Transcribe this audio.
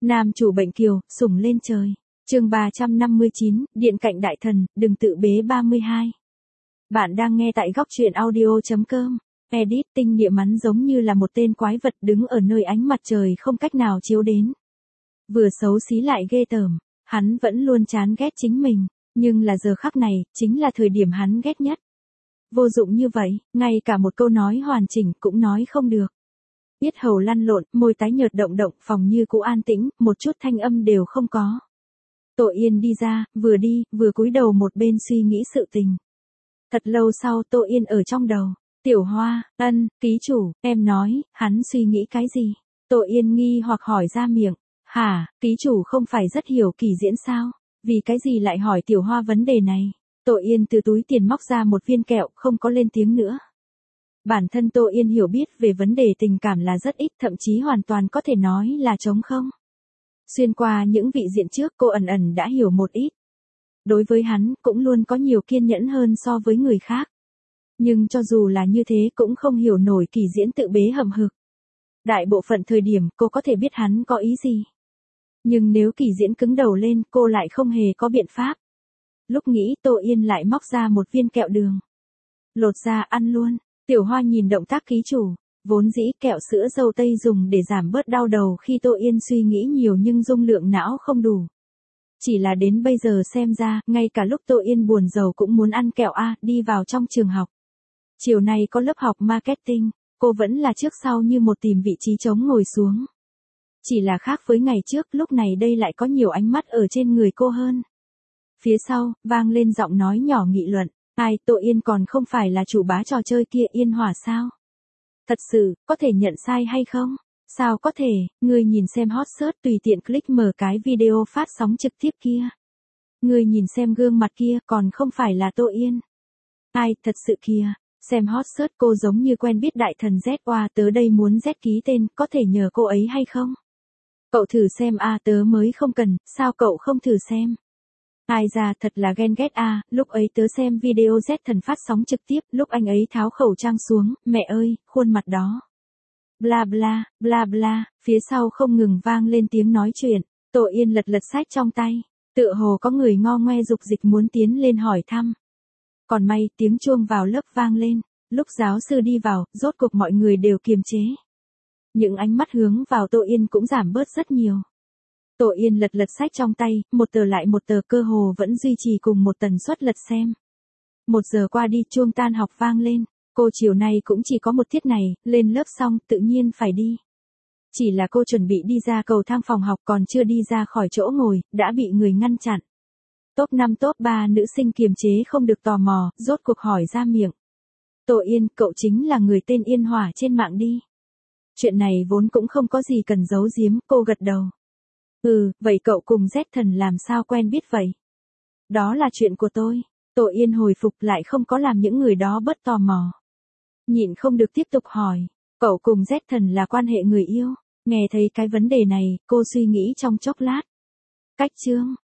Nam chủ bệnh kiều, sủng lên trời. Chương 359, Điện cạnh đại thần, đừng tự bế 32. Bạn đang nghe tại góc truyện audio.com. Edit tinh địa mắn giống như là một tên quái vật đứng ở nơi ánh mặt trời không cách nào chiếu đến. Vừa xấu xí lại ghê tởm, hắn vẫn luôn chán ghét chính mình, nhưng là giờ khắc này, chính là thời điểm hắn ghét nhất. Vô dụng như vậy, ngay cả một câu nói hoàn chỉnh cũng nói không được. Yết hầu lăn lộn, môi tái nhợt động động, phòng như cũ an tĩnh, một chút thanh âm đều không có. Tô Yên đi ra, vừa đi, vừa cúi đầu một bên suy nghĩ sự tình. Thật lâu sau Tô Yên ở trong đầu. Tiểu Hoa, ký chủ, em nói, hắn suy nghĩ cái gì? Tô Yên nghi hoặc hỏi ra miệng. Hả, ký chủ không phải rất hiểu Kỳ Diễn sao? Vì cái gì lại hỏi Tiểu Hoa vấn đề này? Tô Yên từ túi tiền móc ra một viên kẹo, không có lên tiếng nữa. Bản thân Tô Yên hiểu biết về vấn đề tình cảm là rất ít, thậm chí hoàn toàn có thể nói là trống không. Xuyên qua những vị diện trước cô ẩn ẩn đã hiểu một ít. Đối với hắn cũng luôn có nhiều kiên nhẫn hơn so với người khác. Nhưng cho dù là như thế cũng không hiểu nổi Kỳ Diễn tự bế hậm hực. Đại bộ phận thời điểm cô có thể biết hắn có ý gì. Nhưng nếu Kỳ Diễn cứng đầu lên cô lại không hề có biện pháp. Lúc nghĩ Tô Yên lại móc ra một viên kẹo đường. Lột ra ăn luôn. Tiểu Hoa nhìn động tác ký chủ. Vốn dĩ kẹo sữa dâu tây dùng để giảm bớt đau đầu khi Tô Yên suy nghĩ nhiều nhưng dung lượng não không đủ. Chỉ là đến bây giờ xem ra, ngay cả lúc Tô Yên buồn rầu cũng muốn ăn kẹo A, đi vào trong trường học. Chiều nay có lớp học marketing, cô vẫn là trước sau như một tìm vị trí trống ngồi xuống. Chỉ là khác với ngày trước, lúc này đây lại có nhiều ánh mắt ở trên người cô hơn. Phía sau, vang lên giọng nói nhỏ nghị luận, ai, Tô Yên còn không phải là chủ bá trò chơi kia Yên Hỏa sao? Thật sự, có thể nhận sai hay không? Sao có thể, ngươi nhìn xem hot search tùy tiện click mở cái video phát sóng trực tiếp kia. Ngươi nhìn xem gương mặt kia còn không phải là Tô Yên. Ai, thật sự kìa, xem hot search cô giống như quen biết đại thần Z tớ đây muốn Z ký tên, có thể nhờ cô ấy hay không? Cậu thử xem tớ mới không cần, sao cậu không thử xem? Ai ra thật là ghen ghét lúc ấy tớ xem video Z thần phát sóng trực tiếp, lúc anh ấy tháo khẩu trang xuống, mẹ ơi, khuôn mặt đó. Bla bla, bla bla, phía sau không ngừng vang lên tiếng nói chuyện, Tô Yên lật lật sách trong tay, tựa hồ có người ngo ngoe dục dịch muốn tiến lên hỏi thăm. Còn may tiếng chuông vào lớp vang lên, lúc giáo sư đi vào, rốt cuộc mọi người đều kiềm chế. Những ánh mắt hướng vào Tô Yên cũng giảm bớt rất nhiều. Tô Yên lật lật sách trong tay, một tờ lại một tờ cơ hồ vẫn duy trì cùng một tần suất lật xem. 1 giờ qua đi chuông tan học vang lên, cô chiều nay cũng chỉ có một tiết này, lên lớp xong tự nhiên phải đi. Chỉ là cô chuẩn bị đi ra cầu thang phòng học còn chưa đi ra khỏi chỗ ngồi, đã bị người ngăn chặn. Top 5 top 3 nữ sinh kiềm chế không được tò mò, rốt cuộc hỏi ra miệng. Tô Yên, cậu chính là người tên Yên Hỏa trên mạng đi. Chuyện này vốn cũng không có gì cần giấu giếm, cô gật đầu. Vậy cậu cùng Z thần làm sao quen biết vậy? Đó là chuyện của tôi. Tô Yên hồi phục lại không có làm những người đó bớt tò mò. Nhịn không được tiếp tục hỏi, cậu cùng Z thần là quan hệ người yêu? Nghe thấy cái vấn đề này, cô suy nghĩ trong chốc lát. Cách chương,